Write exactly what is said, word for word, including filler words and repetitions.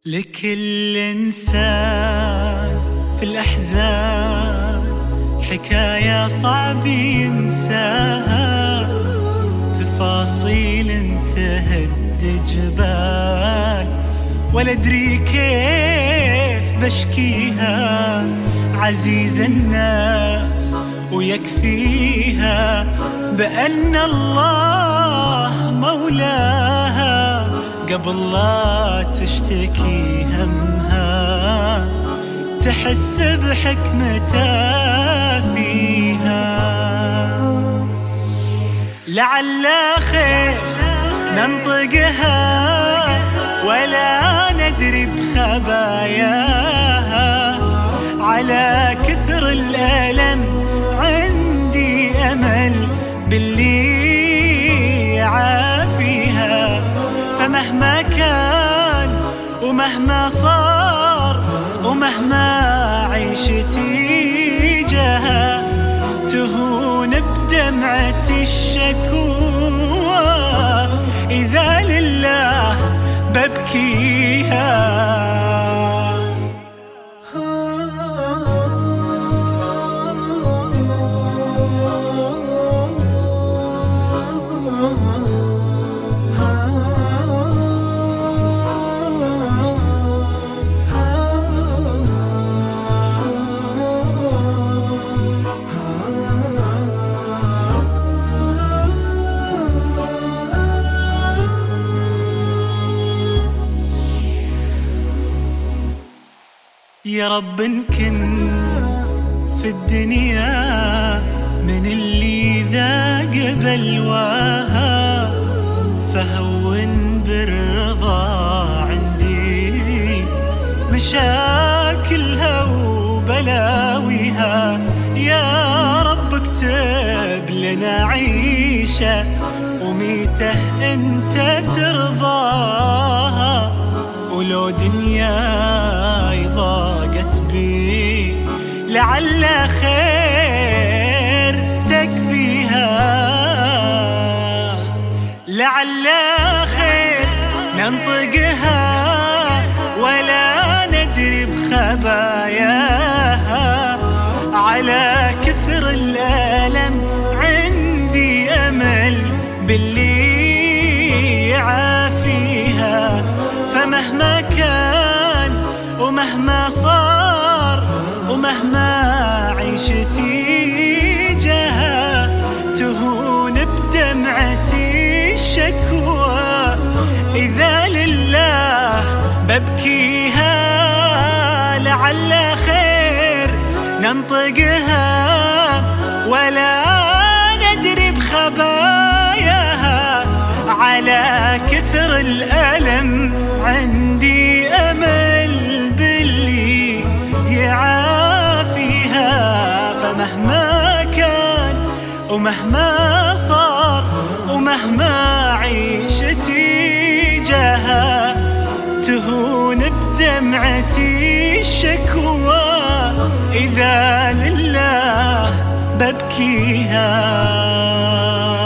لكل إنسان في الأحزان حكاية صعب ينساها، تفاصيل تهد جبال ولا أدري كيف بشكيها. عزيز النفس ويكفيها بأن الله مولاها، قبل لا تشتكي همها تحس بحكمته فيها. لعل خير ننطقها ولا ندري بخباياها، على كثر الألم عندي أمل باللي يعافيها. فمهما كان ومهما صار ومهما عيشتي جاها، تهون بدمعة الشكوى إذا لله ببكيها. يا رب إن كنت في الدنيا من اللي ذاق بلواها، فهون بالرضا عندي مشاكلها وبلاويها. يا رب اكتب لنا عيشة وميته انت ترضاها، ولو دنياي ضاقت بي لعل خير تكفيها. لعل خير ننطقها ولا ندري بخباياها، على كثر الألم عندي أمل باللي يعافيها. فمهما كان ومهما صار ومهما عيشتي جاها، تهون بدمعتي الشكوى إذا لله ببكيها. لعل خير ننطقها ولا ندري بخباياها، على كثر الألم عندي أمل باللي يعافيها. فمهما كان ومهما صار ومهما عيشتي جاها، تهون بدمعتي الشكوى إذا لله ببكيها.